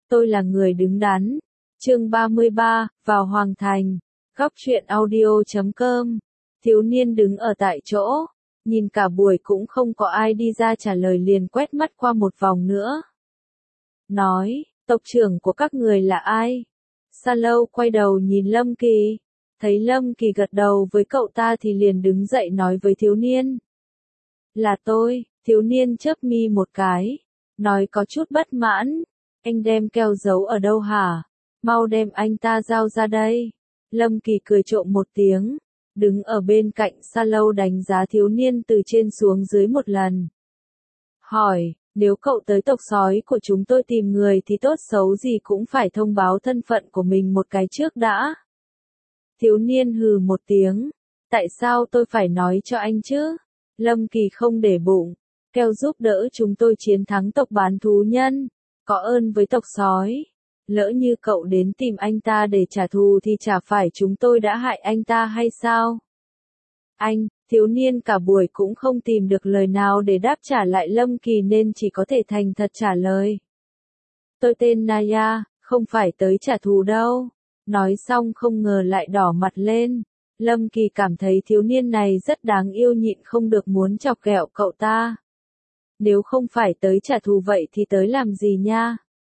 Tôi là người đứng đắn. Chương 33, vào Hoàng Thành. Góc truyện audio.com. Thiếu niên đứng ở tại chỗ, nhìn cả buổi cũng không có ai đi ra trả lời, liền quét mắt qua một vòng nữa. Nói, tộc trưởng của các người là ai? Sa Lâu quay đầu nhìn Lâm Kỳ. Thấy Lâm Kỳ gật đầu với cậu ta thì liền đứng dậy nói với thiếu niên. Là tôi. Thiếu niên chớp mi một cái, nói có chút bất mãn. Anh đem keo giấu ở đâu hả? Mau đem anh ta giao ra đây. Lâm Kỳ cười trộm một tiếng, đứng ở bên cạnh Sa Lâu đánh giá thiếu niên từ trên xuống dưới một lần. Hỏi, nếu cậu tới tộc sói của chúng tôi tìm người thì tốt xấu gì cũng phải thông báo thân phận của mình một cái trước đã. Thiếu niên hừ một tiếng, tại sao tôi phải nói cho anh chứ? Lâm Kỳ không để bụng, keo giúp đỡ chúng tôi chiến thắng tộc bán thú nhân, có ơn với tộc sói. Lỡ như cậu đến tìm anh ta để trả thù thì chả phải chúng tôi đã hại anh ta hay sao? Anh, thiếu niên cả buổi cũng không tìm được lời nào để đáp trả lại Lâm Kỳ nên chỉ có thể thành thật trả lời. Tôi tên Naya, không phải tới trả thù đâu. Nói xong không ngờ lại đỏ mặt lên. Lâm Kỳ cảm thấy thiếu niên này rất đáng yêu, nhịn không được muốn chọc ghẹo cậu ta. Nếu không phải tới trả thù vậy thì tới làm gì nha?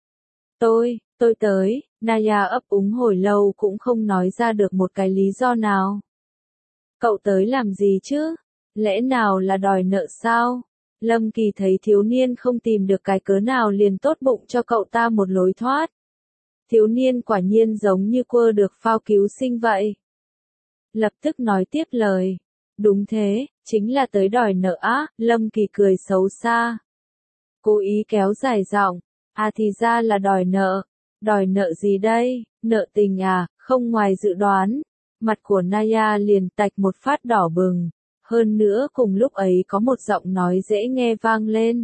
Tôi tới. Naya ấp úng hồi lâu cũng không nói ra được một cái lý do nào. Cậu tới làm gì chứ? Lẽ nào là đòi nợ sao? Lâm Kỳ thấy thiếu niên không tìm được cái cớ nào liền tốt bụng cho cậu ta một lối thoát. Thiếu niên quả nhiên giống như quơ được phao cứu sinh vậy. Lập tức nói tiếp lời. Đúng thế, chính là tới đòi nợ á. Lâm Kỳ cười xấu xa, cố ý kéo dài giọng. À thì ra là đòi nợ. Đòi nợ gì đây? Nợ tình à? Không ngoài dự đoán. Mặt của Naya liền tạch một phát đỏ bừng. Hơn nữa cùng lúc ấy có một giọng nói dễ nghe vang lên.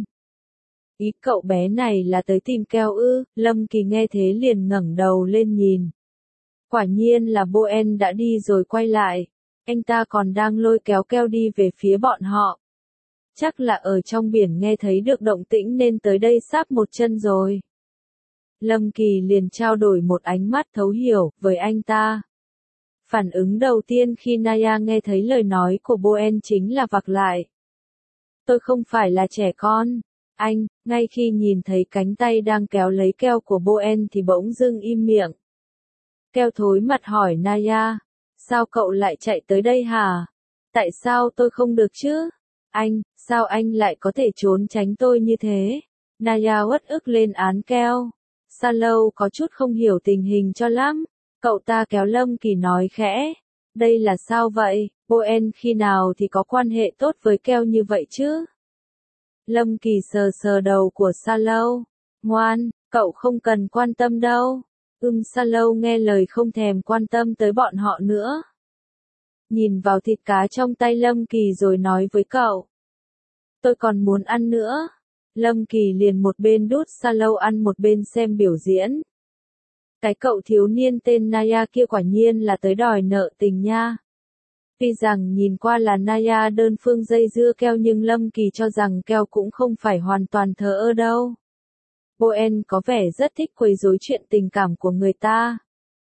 Ý cậu bé này là tới tìm keo ư? Lâm Kỳ nghe thế liền ngẩng đầu lên nhìn. Quả nhiên là Boen đã đi rồi quay lại. Anh ta còn đang lôi kéo keo đi về phía bọn họ. Chắc là ở trong biển nghe thấy được động tĩnh nên tới đây sáp một chân rồi. Lâm Kỳ liền trao đổi một ánh mắt thấu hiểu với anh ta. Phản ứng đầu tiên khi Naya nghe thấy lời nói của Boen chính là vặc lại. Tôi không phải là trẻ con. Anh, ngay khi nhìn thấy cánh tay đang kéo lấy keo của Boen thì bỗng dưng im miệng. Keo thối mặt hỏi Naya. Sao cậu lại chạy tới đây hả? Tại sao tôi không được chứ? Anh, sao anh lại có thể trốn tránh tôi như thế? Naya uất ức lên án keo. Sa Lâu có chút không hiểu tình hình cho lắm. Cậu ta kéo Lâm Kỳ nói khẽ. Đây là sao vậy? Boen khi nào thì có quan hệ tốt với keo như vậy chứ? Lâm Kỳ sờ sờ đầu của Sa Lâu. Ngoan, cậu không cần quan tâm đâu. Sa Lâu nghe lời không thèm quan tâm tới bọn họ nữa. Nhìn vào thịt cá trong tay Lâm Kỳ rồi nói với cậu. Tôi còn muốn ăn nữa. Lâm Kỳ liền một bên đút Sa Lâu ăn một bên xem biểu diễn. Cái cậu thiếu niên tên Naya kia quả nhiên là tới đòi nợ tình nha. Tuy rằng nhìn qua là Naya đơn phương dây dưa keo nhưng Lâm Kỳ cho rằng keo cũng không phải hoàn toàn thờ ơ đâu. Boen có vẻ rất thích quấy rối chuyện tình cảm của người ta.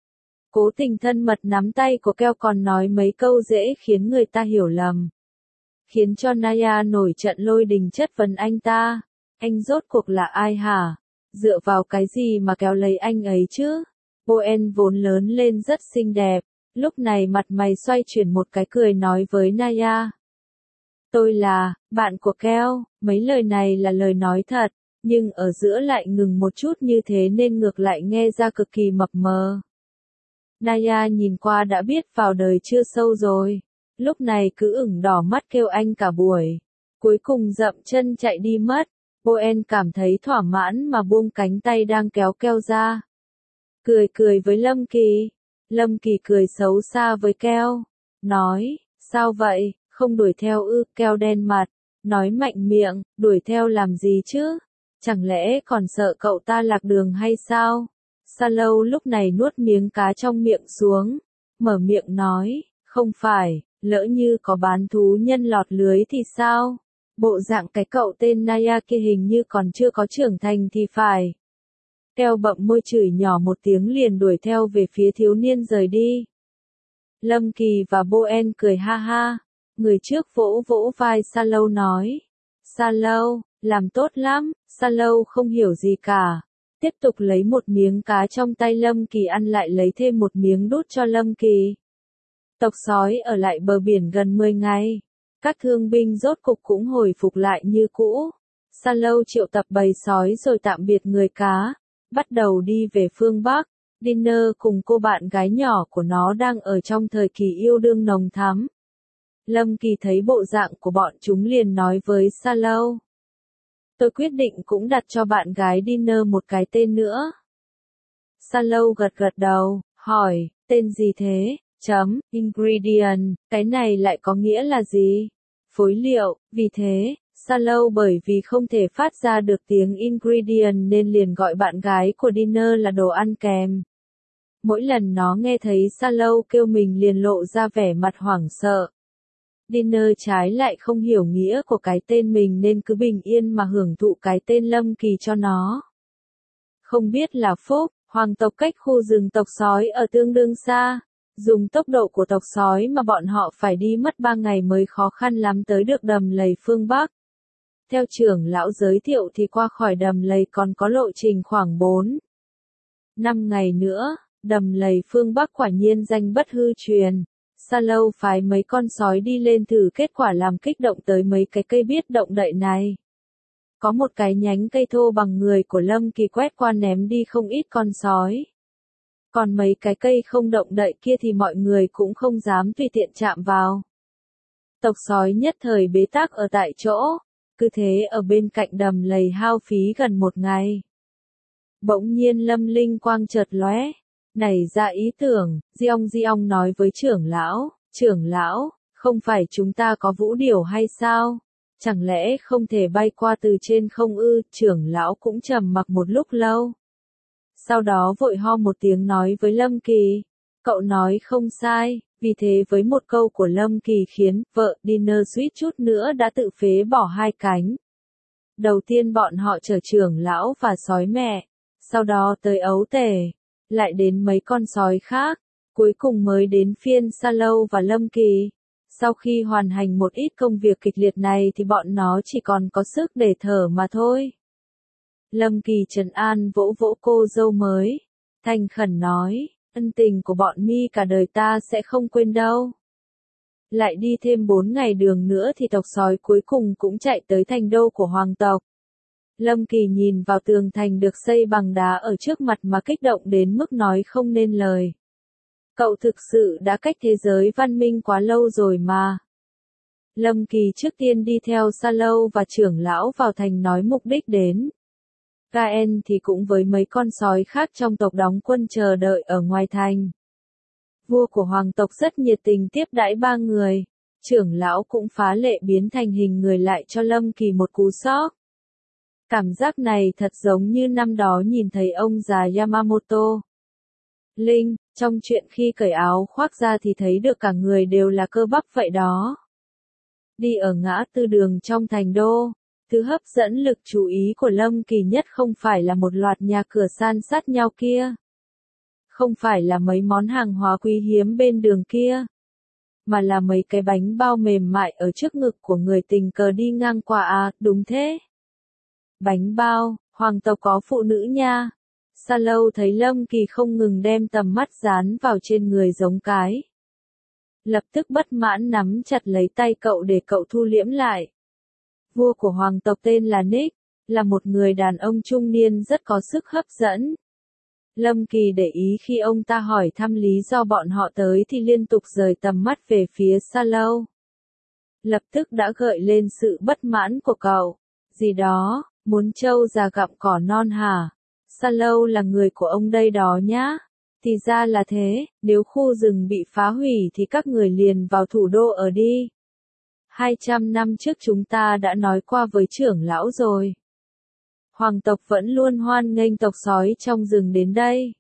Cố tình thân mật nắm tay của keo còn nói mấy câu dễ khiến người ta hiểu lầm. Khiến cho Naya nổi trận lôi đình chất vấn anh ta. Anh rốt cuộc là ai hả? Dựa vào cái gì mà kéo lấy anh ấy chứ? Boen vốn lớn lên rất xinh đẹp. Lúc này mặt mày xoay chuyển một cái cười nói với Naya. Tôi là bạn của keo. Mấy lời này là lời nói thật. Nhưng ở giữa lại ngừng một chút như thế nên ngược lại nghe ra cực kỳ mập mờ. Naya nhìn qua đã biết vào đời chưa sâu rồi. Lúc này cứ ửng đỏ mắt kêu anh cả buổi. Cuối cùng dậm chân chạy đi mất. Boen cảm thấy thỏa mãn mà buông cánh tay đang kéo keo ra. Cười với Lâm Kỳ. Lâm Kỳ cười xấu xa với keo. Nói, sao vậy, không đuổi theo ư? Keo đen mặt. Nói mạnh miệng, đuổi theo làm gì chứ? Chẳng lẽ còn sợ cậu ta lạc đường hay sao? Sa Lâu lúc này nuốt miếng cá trong miệng xuống. Mở miệng nói, không phải, lỡ như có bán thú nhân lọt lưới thì sao? Bộ dạng cái cậu tên Naya kia hình như còn chưa có trưởng thành thì phải. Keo bậm môi chửi nhỏ một tiếng liền đuổi theo về phía thiếu niên rời đi. Lâm Kỳ và Boen cười ha ha. Người trước vỗ vỗ vai Sa Lâu nói. Sa Lâu, làm tốt lắm. Sa Lâu không hiểu gì cả. Tiếp tục lấy một miếng cá trong tay Lâm Kỳ ăn lại lấy thêm một miếng đút cho Lâm Kỳ. Tộc sói ở lại bờ biển gần 10 ngày. Các thương binh rốt cục cũng hồi phục lại như cũ. Sa Lâu triệu tập bầy sói rồi tạm biệt người cá. Bắt đầu đi về phương Bắc. Dinner cùng cô bạn gái nhỏ của nó đang ở trong thời kỳ yêu đương nồng thắm. Lâm Kỳ thấy bộ dạng của bọn chúng liền nói với Sa Lâu. Tôi quyết định cũng đặt cho bạn gái Dinner một cái tên nữa. Sa Lâu gật gật đầu, hỏi, tên gì thế? Ingredient, cái này lại có nghĩa là gì? Phối liệu, vì thế, Sa Lâu bởi vì không thể phát ra được tiếng ingredient nên liền gọi bạn gái của Dinner là đồ ăn kèm. Mỗi lần nó nghe thấy Sa Lâu kêu mình liền lộ ra vẻ mặt hoảng sợ. Dinner trái lại không hiểu nghĩa của cái tên mình nên cứ bình yên mà hưởng thụ cái tên Lâm Kỳ cho nó. Không biết là phúc, hoàng tộc cách khu rừng tộc sói ở tương đương xa. Dùng tốc độ của tộc sói mà bọn họ phải đi mất 3 ngày mới khó khăn lắm tới được đầm lầy phương Bắc. Theo trưởng lão giới thiệu thì qua khỏi đầm lầy còn có lộ trình khoảng 4-5 ngày nữa, đầm lầy phương Bắc quả nhiên danh bất hư truyền. Sa Lâu phái mấy con sói đi lên thử kết quả làm kích động tới mấy cái cây biết động đậy này. Có một cái nhánh cây thô bằng người của Lâm Kỳ quét qua ném đi không ít con sói. Còn mấy cái cây không động đậy kia thì mọi người cũng không dám tùy tiện chạm vào. Tộc sói nhất thời bế tắc ở tại chỗ, cứ thế ở bên cạnh đầm lầy hao phí gần 1 ngày. Bỗng nhiên Lâm linh quang chợt lóe, nảy ra ý tưởng, Giong nói với trưởng lão, không phải chúng ta có vũ điểu hay sao? Chẳng lẽ không thể bay qua từ trên không ư? Trưởng lão cũng trầm mặc một lúc lâu. Sau đó vội ho một tiếng nói với Lâm Kỳ, cậu nói không sai, vì thế với một câu của Lâm Kỳ khiến vợ Dinner suýt chút nữa đã tự phế bỏ 2 cánh. Đầu tiên bọn họ chở trưởng lão và sói mẹ, sau đó tới ấu tể, lại đến mấy con sói khác, cuối cùng mới đến phiên Sa Lâu và Lâm Kỳ. Sau khi hoàn thành một ít công việc kịch liệt này thì bọn nó chỉ còn có sức để thở mà thôi. Lâm Kỳ trấn an vỗ vỗ cô dâu mới, thành khẩn nói, ân tình của bọn mi cả đời ta sẽ không quên đâu. Lại đi thêm 4 ngày đường nữa thì tộc sói cuối cùng cũng chạy tới thành đô của hoàng tộc. Lâm Kỳ nhìn vào tường thành được xây bằng đá ở trước mặt mà kích động đến mức nói không nên lời. Cậu thực sự đã cách thế giới văn minh quá lâu rồi mà. Lâm Kỳ trước tiên đi theo Sa Lâu và trưởng lão vào thành nói mục đích đến. Gaen thì cũng với mấy con sói khác trong tộc đóng quân chờ đợi ở ngoài thành. Vua của hoàng tộc rất nhiệt tình tiếp đãi 3 người. Trưởng lão cũng phá lệ biến thành hình người lại cho Lâm Kỳ một cú sốc. Cảm giác này thật giống như năm đó nhìn thấy ông già Yamamoto. Linh, trong chuyện khi cởi áo khoác ra thì thấy được cả người đều là cơ bắp vậy đó. Đi ở ngã tư đường trong thành đô, thứ hấp dẫn lực chú ý của Lâm Kỳ nhất không phải là một loạt nhà cửa san sát nhau kia. Không phải là mấy món hàng hóa quý hiếm bên đường kia. Mà là mấy cái bánh bao mềm mại ở trước ngực của người tình cờ đi ngang qua à, đúng thế. Bánh bao, hoàng tộc có phụ nữ nha. Sa Lâu thấy Lâm Kỳ không ngừng đem tầm mắt dán vào trên người giống cái. Lập tức bất mãn nắm chặt lấy tay cậu để cậu thu liễm lại. Vua của hoàng tộc tên là Nick, là một người đàn ông trung niên rất có sức hấp dẫn. Lâm Kỳ để ý khi ông ta hỏi thăm lý do bọn họ tới thì liên tục rời tầm mắt về phía Sa Lâu. Lập tức đã gợi lên sự bất mãn của cậu. Gì đó, muốn trâu già gặm cỏ non hả? Sa Lâu là người của ông đây đó nhá. Thì ra là thế, nếu khu rừng bị phá hủy thì các người liền vào thủ đô ở đi. 200 năm trước chúng ta đã nói qua với trưởng lão rồi. Hoàng tộc vẫn luôn hoan nghênh tộc sói trong rừng đến đây.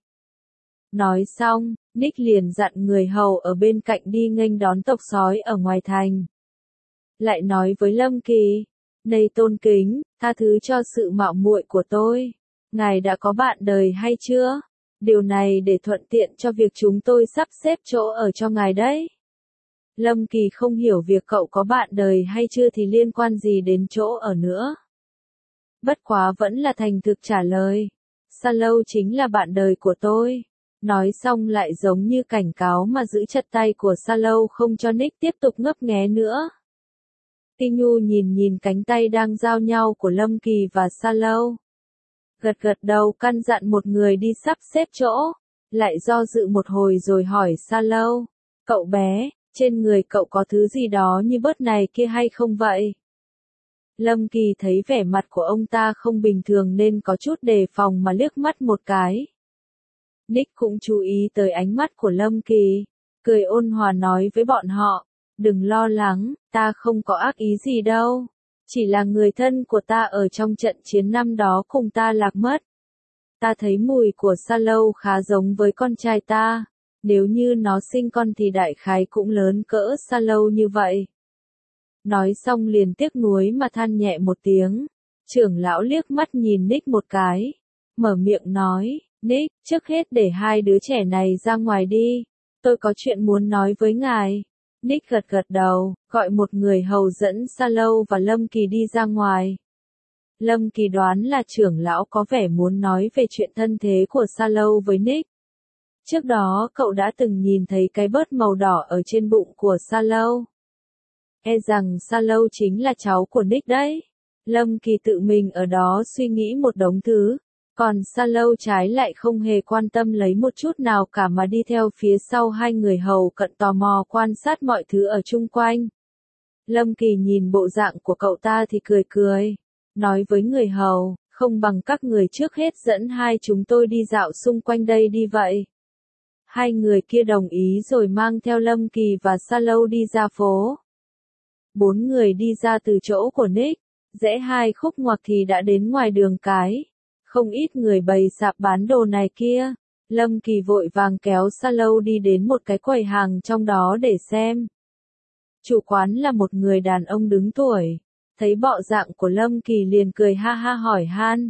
Nói xong, Nick liền dặn người hầu ở bên cạnh đi nghênh đón tộc sói ở ngoài thành. Lại nói với Lâm Kỳ, này tôn kính, tha thứ cho sự mạo muội của tôi. ngài đã có bạn đời hay chưa? Điều này để thuận tiện cho việc chúng tôi sắp xếp chỗ ở cho ngài đấy. Lâm Kỳ không hiểu việc cậu có bạn đời hay chưa thì liên quan gì đến chỗ ở nữa. Bất quá vẫn là thành thực trả lời. Sa Lâu chính là bạn đời của tôi. Nói xong lại giống như cảnh cáo mà giữ chặt tay của Sa Lâu không cho Nick tiếp tục ngấp nghé nữa. Tinh Nhu nhìn cánh tay đang giao nhau của Lâm Kỳ và Sa Lâu. Gật gật đầu căn dặn một người đi sắp xếp chỗ. Lại do dự một hồi rồi hỏi Sa Lâu. Cậu bé, trên người cậu có thứ gì đó như bớt này kia hay không vậy? Lâm Kỳ thấy vẻ mặt của ông ta không bình thường nên có chút đề phòng mà liếc mắt một cái. Nick cũng chú ý tới ánh mắt của Lâm Kỳ, cười ôn hòa nói với bọn họ, đừng lo lắng, ta không có ác ý gì đâu, chỉ là người thân của ta ở trong trận chiến năm đó cùng ta lạc mất. Ta thấy mùi của Sa Lâu khá giống với con trai ta, nếu như nó sinh con thì đại khái cũng lớn cỡ Sa Lâu như vậy. Nói xong liền tiếc nuối mà than nhẹ một tiếng, trưởng lão liếc mắt nhìn Nick một cái, mở miệng nói, Nick, trước hết để hai đứa trẻ này ra ngoài đi, tôi có chuyện muốn nói với ngài. Nick gật gật đầu, gọi một người hầu dẫn Sa Lâu và Lâm Kỳ đi ra ngoài. Lâm Kỳ đoán là trưởng lão có vẻ muốn nói về chuyện thân thế của Sa Lâu với Nick. Trước đó cậu đã từng nhìn thấy cái bớt màu đỏ ở trên bụng của Sa Lâu. E rằng Sa Lâu chính là cháu của Nick đấy. Lâm Kỳ tự mình ở đó suy nghĩ một đống thứ. Còn Sa Lâu trái lại không hề quan tâm lấy một chút nào cả mà đi theo phía sau hai người hầu cận tò mò quan sát mọi thứ ở chung quanh. Lâm Kỳ nhìn bộ dạng của cậu ta thì cười cười. Nói với người hầu, không bằng các người trước hết dẫn hai chúng tôi đi dạo xung quanh đây đi vậy. Hai người kia đồng ý rồi mang theo Lâm Kỳ và Sa Lâu đi ra phố. Bốn người đi ra từ chỗ của Nick, rẽ hai khúc ngoặc thì đã đến ngoài đường cái. Không ít người bày sạp bán đồ này kia. Lâm Kỳ vội vàng kéo Sa Lâu đi đến một cái quầy hàng trong đó để xem. Chủ quán là một người đàn ông đứng tuổi. Thấy bộ dạng của Lâm Kỳ liền cười ha ha hỏi han.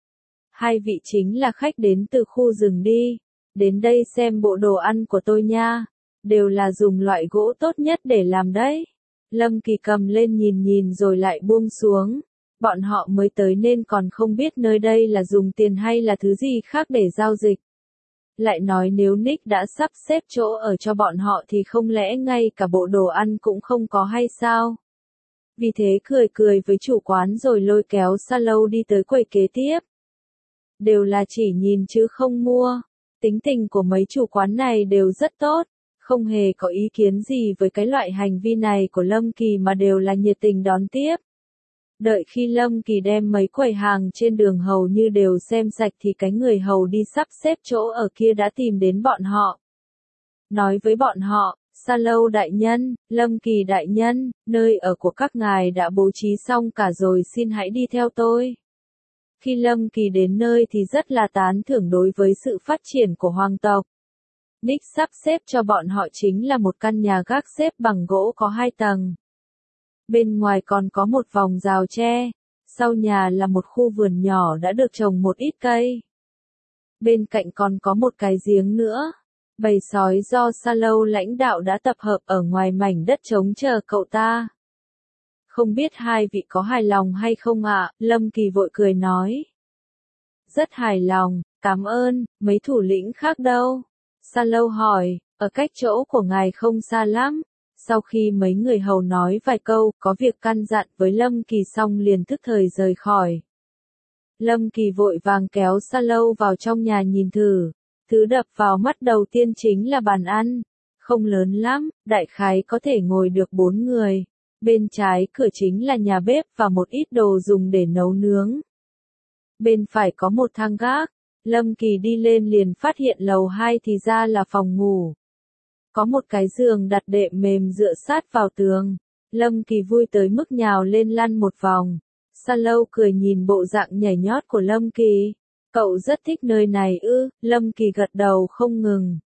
Hai vị chính là khách đến từ khu rừng đi. Đến đây xem bộ đồ ăn của tôi nha. Đều là dùng loại gỗ tốt nhất để làm đấy. Lâm Kỳ cầm lên nhìn rồi lại buông xuống. Bọn họ mới tới nên còn không biết nơi đây là dùng tiền hay là thứ gì khác để giao dịch. Lại nói nếu Nick đã sắp xếp chỗ ở cho bọn họ thì không lẽ ngay cả bộ đồ ăn cũng không có hay sao? Vì thế cười với chủ quán rồi lôi kéo Sa Lâu đi tới quầy kế tiếp. Đều là chỉ nhìn chứ không mua. Tính tình của mấy chủ quán này đều rất tốt. Không hề có ý kiến gì với cái loại hành vi này của Lâm Kỳ mà đều là nhiệt tình đón tiếp. Đợi khi Lâm Kỳ đem mấy quầy hàng trên đường hầu như đều xem sạch thì cái người hầu đi sắp xếp chỗ ở kia đã tìm đến bọn họ. Nói với bọn họ, Sa Lâu đại nhân, Lâm Kỳ đại nhân, nơi ở của các ngài đã bố trí xong cả rồi xin hãy đi theo tôi. Khi Lâm Kỳ đến nơi thì rất là tán thưởng đối với sự phát triển của hoàng tộc. Nick sắp xếp cho bọn họ chính là một căn nhà gác xếp bằng gỗ có 2 tầng. Bên ngoài còn có một vòng rào tre, sau nhà là một khu vườn nhỏ đã được trồng một ít cây. Bên cạnh còn có một cái giếng nữa. Bầy sói do Sa Lâu lãnh đạo đã tập hợp ở ngoài mảnh đất trống chờ cậu ta. Không biết hai vị có hài lòng hay không ạ? Lâm Kỳ vội cười nói. Rất hài lòng, cảm ơn, mấy thủ lĩnh khác đâu? Sa Lâu hỏi, ở cách chỗ của ngài không xa lắm. Sau khi mấy người hầu nói vài câu, có việc căn dặn với Lâm Kỳ xong liền tức thời rời khỏi. Lâm Kỳ vội vàng kéo Sa Lâu vào trong nhà nhìn thử. Thứ đập vào mắt đầu tiên chính là bàn ăn. Không lớn lắm, đại khái có thể ngồi được 4 người. Bên trái cửa chính là nhà bếp và một ít đồ dùng để nấu nướng. Bên phải có một thang gác. Lâm Kỳ đi lên liền phát hiện lầu 2 thì ra là phòng ngủ. Có một cái giường đặt đệm mềm dựa sát vào tường. Lâm Kỳ vui tới mức nhào lên lăn một vòng. Sa Lâu cười nhìn bộ dạng nhảy nhót của Lâm Kỳ. Cậu rất thích nơi này ư? Lâm Kỳ gật đầu không ngừng.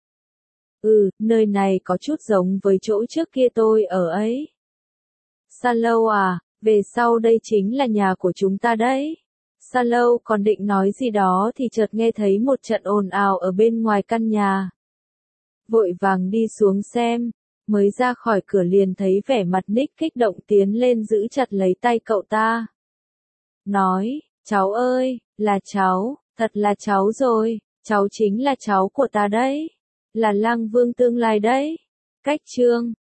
Nơi này có chút giống với chỗ trước kia tôi ở ấy. Sa Lâu à, về sau đây chính là nhà của chúng ta đấy. Sa Lâu còn định nói gì đó thì chợt nghe thấy một trận ồn ào ở bên ngoài căn nhà. Vội vàng đi xuống xem, mới ra khỏi cửa liền thấy vẻ mặt Nick kích động tiến lên giữ chặt lấy tay cậu ta. Nói, cháu ơi, là cháu, thật là cháu rồi, cháu chính là cháu của ta đấy, là Lang Vương tương lai đấy. Cách chương